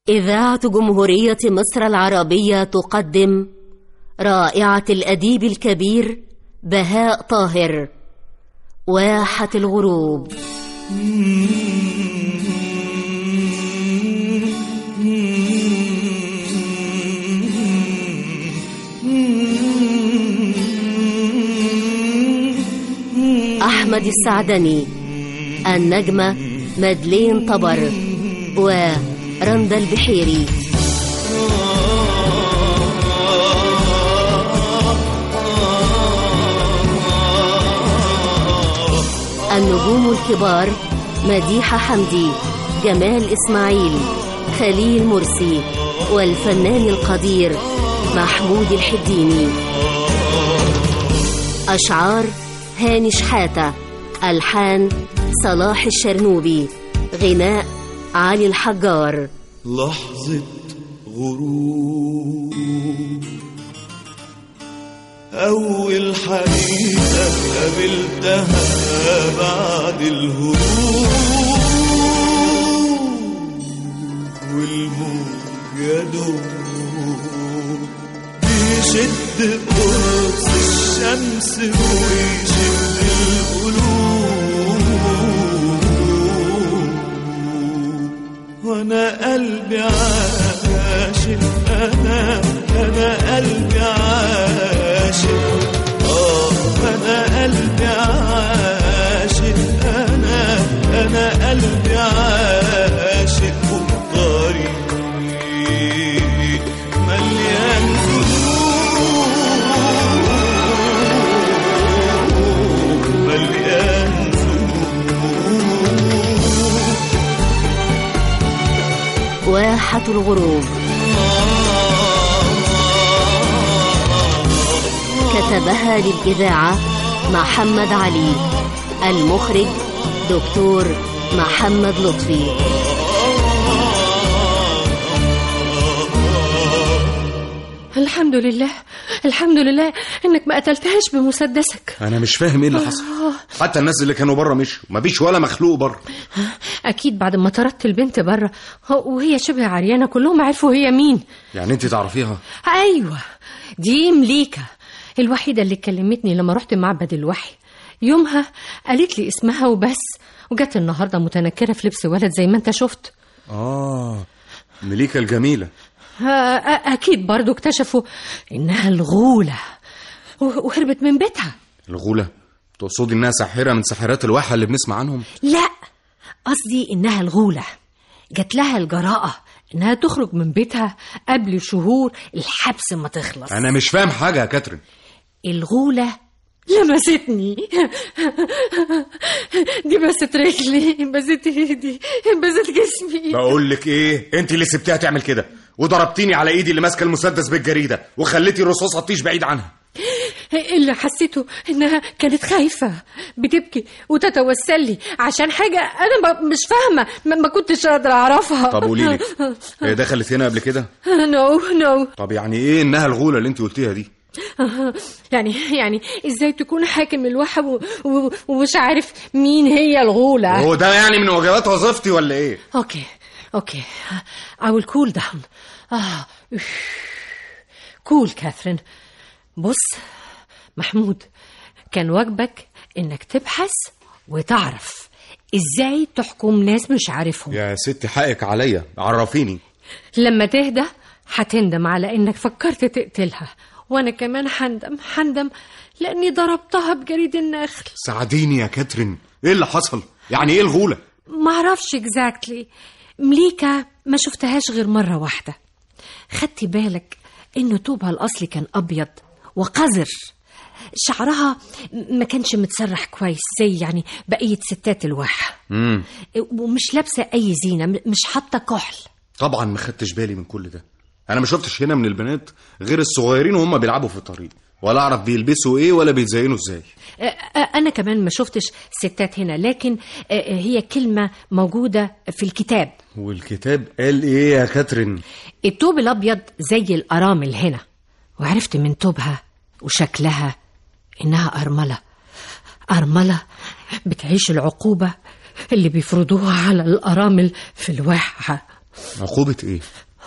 إذاعة جمهورية مصر العربية تقدم رائعة الأديب الكبير بهاء طاهر، واحة الغروب. أحمد السعدني، النجمة مدلين طبر ورندا البحيري. النجوم الكبار مديحة حمدي، جمال إسماعيل، خليل مرسي، والفنان القدير محمود الحديني. أشعار هاني شحاتة، ألحان صلاح الشرنوبي، غناء علي الحجار. لحظة غروب، أول حديثة قابلتها بعد الهروب، والموج يدوب بيشد قرص الشمس ويشد القلوب، وانا قلبي عاشق، انا قلبي عاشق، انا قلبي عاشق، انا قلبي عاشق، والطريق مليان قلوب، مليان قلوب. واحة الغروب كتبها للإذاعة محمد علي، المخرج دكتور محمد لطفي. الحمد لله، الحمد لله انك ما قتلتهاش بمسدسك. انا مش فاهم ايه اللي حصل. حتى الناس اللي كانوا بره مشوا، ما بيش ولا مخلوق بره. اكيد بعد ما طردت البنت بره وهي شبه عريانه كلهم عرفوا هي مين. يعني انت تعرفيها؟ ايوه، دي مليكه الوحيده اللي كلمتني لما رحت معبد الوحي. يومها قالت لي اسمها وبس، وجت النهارده متنكره في لبس ولد زي ما انت شفت. مليكه الجميله. اكيد برضو اكتشفوا انها الغوله وهربت من بيتها. الغوله؟ تقصدي انها ساحره من ساحرات الواحه اللي بنسمع عنهم؟ لا، قصدي انها الغوله جات لها الجراءه انها تخرج من بيتها قبل شهور الحبس ما تخلص. انا مش فاهم حاجه يا كاترين. الغوله لمستني، دي بست رجلي، بست ايدي، بست جسمي. بقول لك ايه، انت اللي سبتيها تعمل كده وضربتيني على ايدي اللي ماسكه المسدس بالجريده وخليتي الرصاصه تطيش بعيد عنها. اللي حسيته انها كانت خايفه بتبكي وتتوسل لي عشان حاجه انا مش فاهمه، ما كنتش قادره اعرفها. طب قولي لي، هي دخلت هنا قبل كده؟ نو. طب يعني ايه انها الغوله اللي انت قلتيها دي؟ يعني ازاي تكون حاكم الواحة ومش عارف مين هي الغولة؟ هو ده يعني من واجبات وظيفتي ولا ايه؟ اوكي I will cool down. كول كاثرين. بص محمود، كان واجبك انك تبحث وتعرف ازاي تحكم ناس مش عارفهم. يا ستي حقك عليا، عرفيني. لما تهدى هتندم على انك فكرت تقتلها، وانا كمان حندم لاني ضربتها بجريد النخل. ساعديني يا كاترين، ايه اللي حصل؟ يعني ايه الغولة؟ معرفش exactly. مليكة ما شفتهاش غير مرة واحدة. خدتي بالك انه توبها الاصلي كان ابيض وقذر، شعرها ما كانش متسرح كويس زي يعني بقية ستات الواحة، ومش لابسة اي زينة، مش حاطة كحل. طبعا ما خدتش بالي من كل ده. انا ما شفتش هنا من البنات غير الصغيرين وهم بيلعبوا في الطريق، ولا اعرف بيلبسوا ايه ولا بيتزينوا ازاي. انا كمان ما شفتش ستات هنا، لكن هي كلمة موجودة في الكتاب. والكتاب قال ايه يا كاترين؟ التوب الابيض زي الارامل هنا، وعرفت من توبها وشكلها انها ارملة بتعيش العقوبة اللي بيفرضوها على الارامل في الواحة عقوبة ايه؟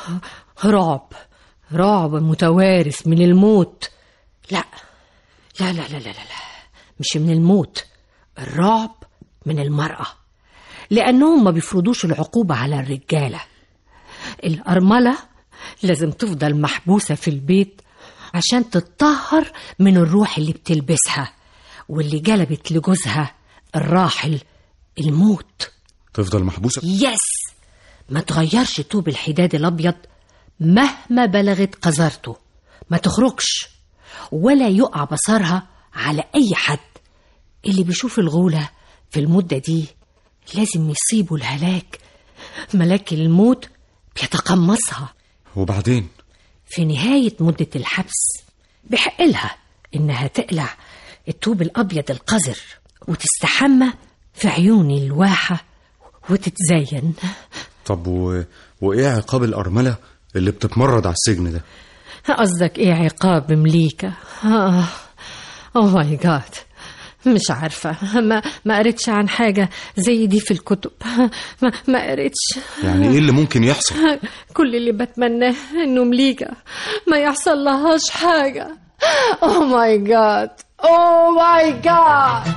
رعب متوارث من الموت. لا لا لا لا لا لا، مش من الموت، الرعب من المرأة، لأنهم ما بيفرضوش العقوبة على الرجالة. الأرملة لازم تفضل محبوسة في البيت عشان تتطهر من الروح اللي بتلبسها واللي جلبت لجوزها الراحل الموت. تفضل محبوسة؟ يس، ما تغيرش طوب الحداد الأبيض مهما بلغت قذرته، ما تخرجش ولا يقع بصرها على أي حد. اللي بيشوف الغولة في المدة دي لازم يصيبه الهلاك، ملاك الموت بيتقمصها. وبعدين في نهاية مدة الحبس بحق لها إنها تقلع الطوب الأبيض القذر وتستحمى في عيون الواحة وتتزين. طب وإيه عقاب الأرملة اللي بتتمرد على السجن ده؟ قصدك إيه عقاب مليكة؟ أوه ماي جاد، مش عارفة، ما قريتش عن حاجة زي دي في الكتب، ما قريتش. يعني إيه اللي ممكن يحصل؟ كل اللي بتمناه إنه مليكة ما يحصل لهاش حاجة. أوه ماي جاد، أوه ماي جاد.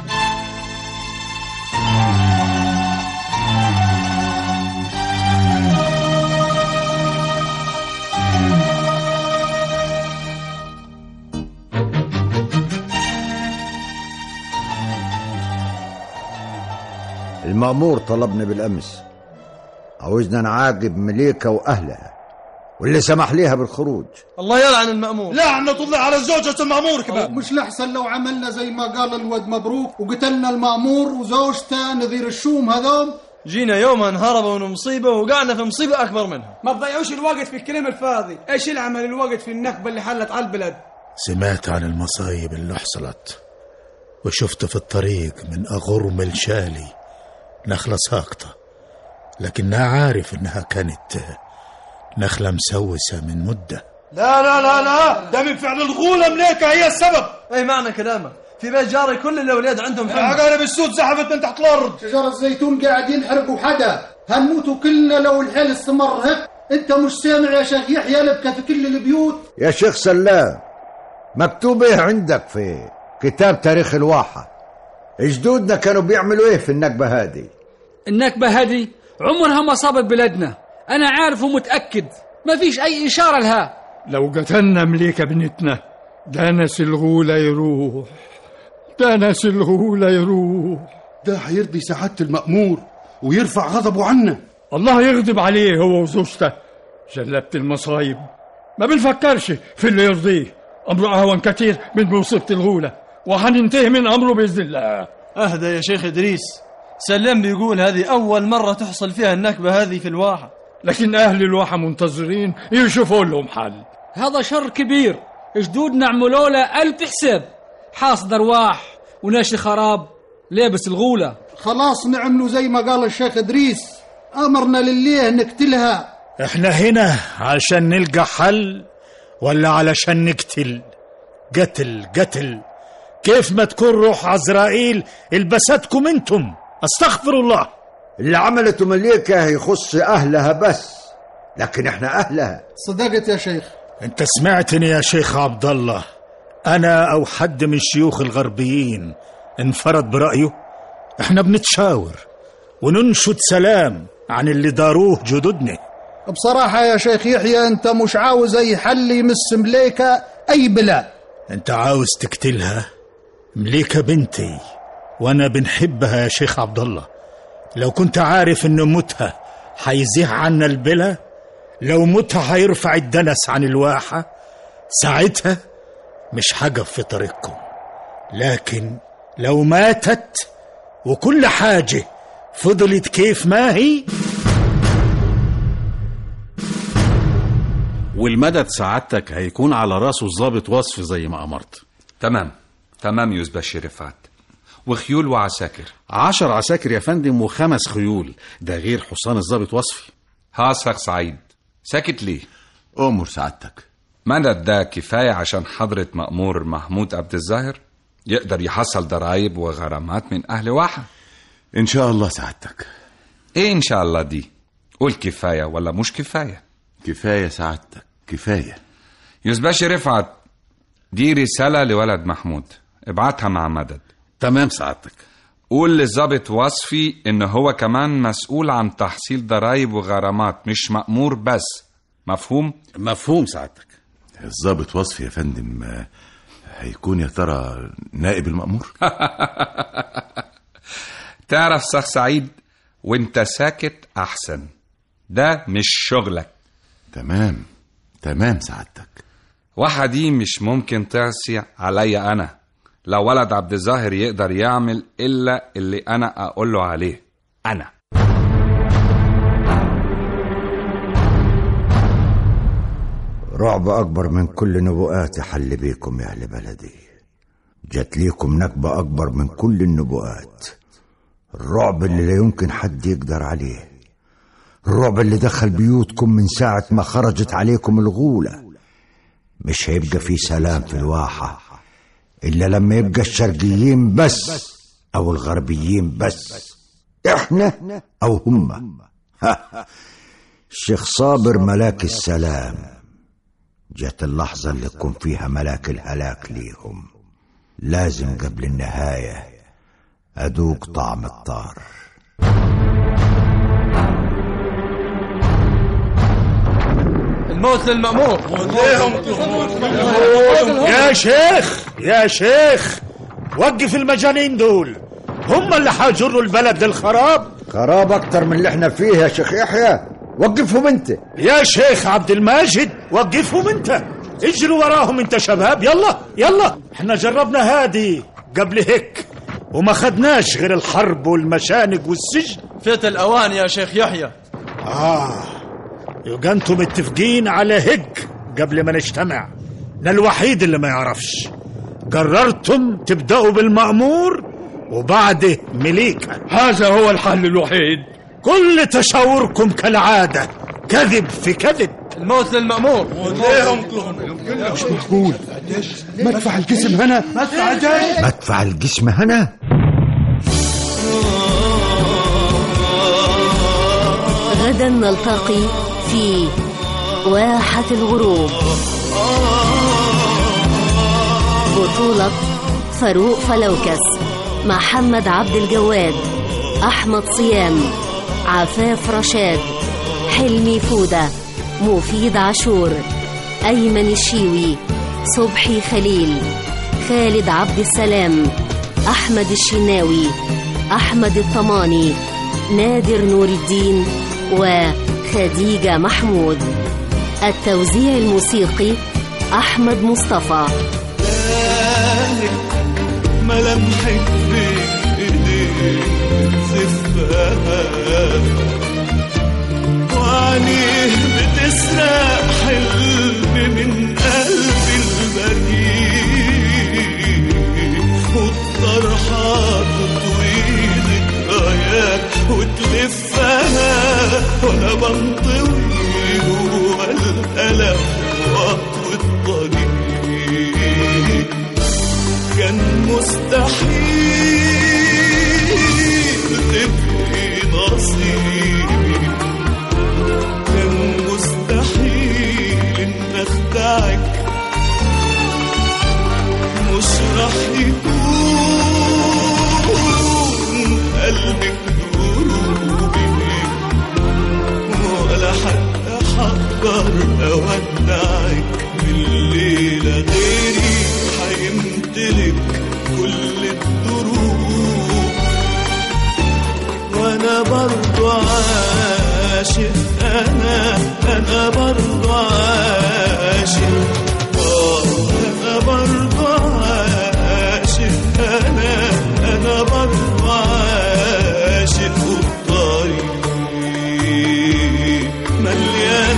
المأمور طلبني بالأمس، عاوزنا نعاقب مليكة وأهلها واللي سمح ليها بالخروج. الله يلعن المأمور. لعنة الله على زوجة المأمور كمان. مش لحسن لو عملنا زي ما قال الواد مبروك وقتلنا المأمور وزوجته نذير الشوم هذول؟ جينا يوما هربوا من مصيبة وقعنا في مصيبة أكبر منها. ما تضيعوش الوقت في الكلام الفاضي. ايش العمل الوقت في النكبة اللي حلت على البلد؟ سمعت عن المصايب اللي حصلت وشفت في الطريق من أغرم الشالي نخلة ساقطة، لكنها عارف إنها كانت نخلة مسوسة من مدة. لا لا لا لا، ده من فعل الغولة مليكة هي السبب. اي معنى كلامك؟ في بيت جاري كل الأولاد عندهم حمى، عقارب السود زحفت من تحت الأرض، شجر الزيتون قاعد ينحرقوا حدا، هنموتوا كلنا لو الحال استمر هيك. انت مش سامع يا شيخ يحيى لبكة في كل البيوت؟ يا شيخ سلام، مكتوب ايه عندك في كتاب تاريخ الواحة؟ جدودنا كانوا بيعملوا ايه في النكبة هذه؟ النكبة هذه عمرها ما صابت بلادنا، أنا عارف ومتأكد، ما فيش أي إشارة لها. لو قتلنا مليكة بنتنا دانس الغولة يروح، دانس الغولة يروح. ده هيرضي سعادة المأمور ويرفع غضبه عنا. الله يغضب عليه هو وزوجته، جلبت المصايب، ما بنفكرش في اللي يرضيه. أمره أهون كتير من مصيبة الغولة، وحننتهي من أمره بإذن الله. أهدى يا شيخ إدريس، سلام بيقول هذه أول مرة تحصل فيها النكبة هذه في الواحة، لكن أهل الواحة منتظرين يشوفوا لهم حل. هذا شر كبير، جدودنا عملوا له 1000 حساب، حاصد أرواح وناشي خراب لابس الغولة. خلاص نعملوا زي ما قال الشيخ إدريس، أمرنا لله نقتلها. احنا هنا عشان نلقى حل ولا علشان نقتل؟ قتل كيف ما تكون روح عزرائيل البستكم انتم. استغفر الله. اللي عملته مليكة يخص أهلها بس، لكن احنا أهلها. صدقت يا شيخ. انت سمعتني يا شيخ عبد الله؟ أنا أو حد من الشيوخ الغربيين انفرد برأيه؟ احنا بنتشاور وننشد سلام عن اللي داروه جدودنا. بصراحة يا شيخ يحيى انت مش عاوز اي حل يمس مليكة اي بلاد. انت عاوز تقتلها؟ مليكة بنتي وانا بنحبها يا شيخ عبد الله. لو كنت عارف ان موتها حيزيح عنا البلا، لو موتها حيرفع الدنس عن الواحة، ساعتها مش حقف في طريقكم. لكن لو ماتت وكل حاجة فضلت كيف ما هي، والمدد سعادتك هيكون على راسه الضابط وصفي زي ما أمرت. تمام يوسف بشير رفعت. وخيول وعساكر؟ 10 عساكر يا فندم و5 خيول، ده غير حصان الضابط وصفي. هاسخ سعيد، ساكت ليه؟ أمر سعادتك. مدد ده كفاية عشان حضرة مأمور محمود عبد الظاهر يقدر يحصل ضرائب وغرامات من أهل واحة؟ إن شاء الله سعادتك. إيه إن شاء الله دي؟ قول كفاية ولا مش كفاية؟ كفاية سعادتك، كفاية. يوسباشي رفعت، دي رسالة لولد محمود، ابعتها مع مدد. تمام سعادتك. قول للضابط وصفي إن هو كمان مسؤول عن تحصيل ضرايب وغرامات، مش مأمور بس. مفهوم؟ مفهوم سعادتك. الضابط وصفي يا فندم هيكون يا ترى نائب المأمور؟ تعرف شيخ سعيد، وانت ساكت أحسن، ده مش شغلك. تمام سعادتك. دي مش ممكن تعصي عليا أنا. لو ولد عبد الظاهر يقدر يعمل إلا اللي أنا أقوله عليه أنا. رعب أكبر من كل نبوءات حل بيكم يا أهل بلدي. جات ليكم نكبة أكبر من كل النبوءات. الرعب اللي لا يمكن حد يقدر عليه. الرعب اللي دخل بيوتكم من ساعة ما خرجت عليكم الغولة. مش هيبقى في سلام في الواحة إلا لما يبقى الشرقيين بس أو الغربيين بس، إحنا أو هم. الشيخ صابر ملاك السلام. جات اللحظة اللي تكون فيها ملاك الهلاك ليهم. لازم قبل النهاية أذوق طعم الطار. الموت للمأمور. يا شيخ وقف المجانين دول، هم اللي حاجروا البلد للخراب. خراب أكتر من اللي احنا فيه يا شيخ يحيى. وقفهم انت يا شيخ عبد الماجد، وقفهم انت. اجروا وراهم انت شباب، يلا احنا جربنا هادي قبل هيك وما خدناش غير الحرب والمشانق والسجن. فات الأوان يا شيخ يحيى. يبقى انتم متفقين على هيك قبل ما نجتمع. انا الوحيد اللي ما يعرفش. قررتم تبدأوا بالمأمور وبعده مليكة. هذا هو الحل الوحيد. كل تشاوركم كالعادة كذب في كذب. الموت للمأمور. مش معقول. مدفع الجسم هنا. مدفع الجسم هنا. غدا نلتقي في واحة الغروب. بطولة فاروق فلوكس، محمد عبد الجواد، أحمد صيام، عفاف رشاد، حلمي فودة، مفيد عاشور، أيمن الشيوي، صبحي خليل، خالد عبد السلام، أحمد الشناوي، أحمد الطماني، نادر نور الدين وخديجة محمود. التوزيع الموسيقي أحمد مصطفى. ملامحك بإيديك زفاها وعليه بتسرق حلم من قلب البريء، والطرحة تطوي ذكريات وتلفها وانا بنطوي جوا الألم وأطوي الطريق. كان مستحيل تبقي نصيبي، كان مستحيل ان اخدعك، مش راح يكون قلبك دروبي، ولا حتى حقدر اودعك بالليلة غيري هيمتلك كل الدروب. وانا برضو عاشق، انا برضو عاشق، انا برضو عاشق، انا برضو عاشق. والطريق مليان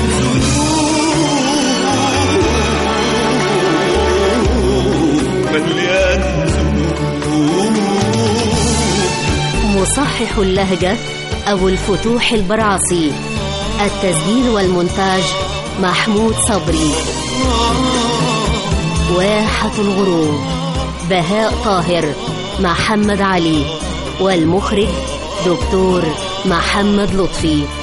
مصحح اللهجة أبو الفتوح البرعصي. التسجيل والمونتاج محمود صبري. واحة الغروب بهاء طاهر، محمد علي، والمخرج دكتور محمد لطفي.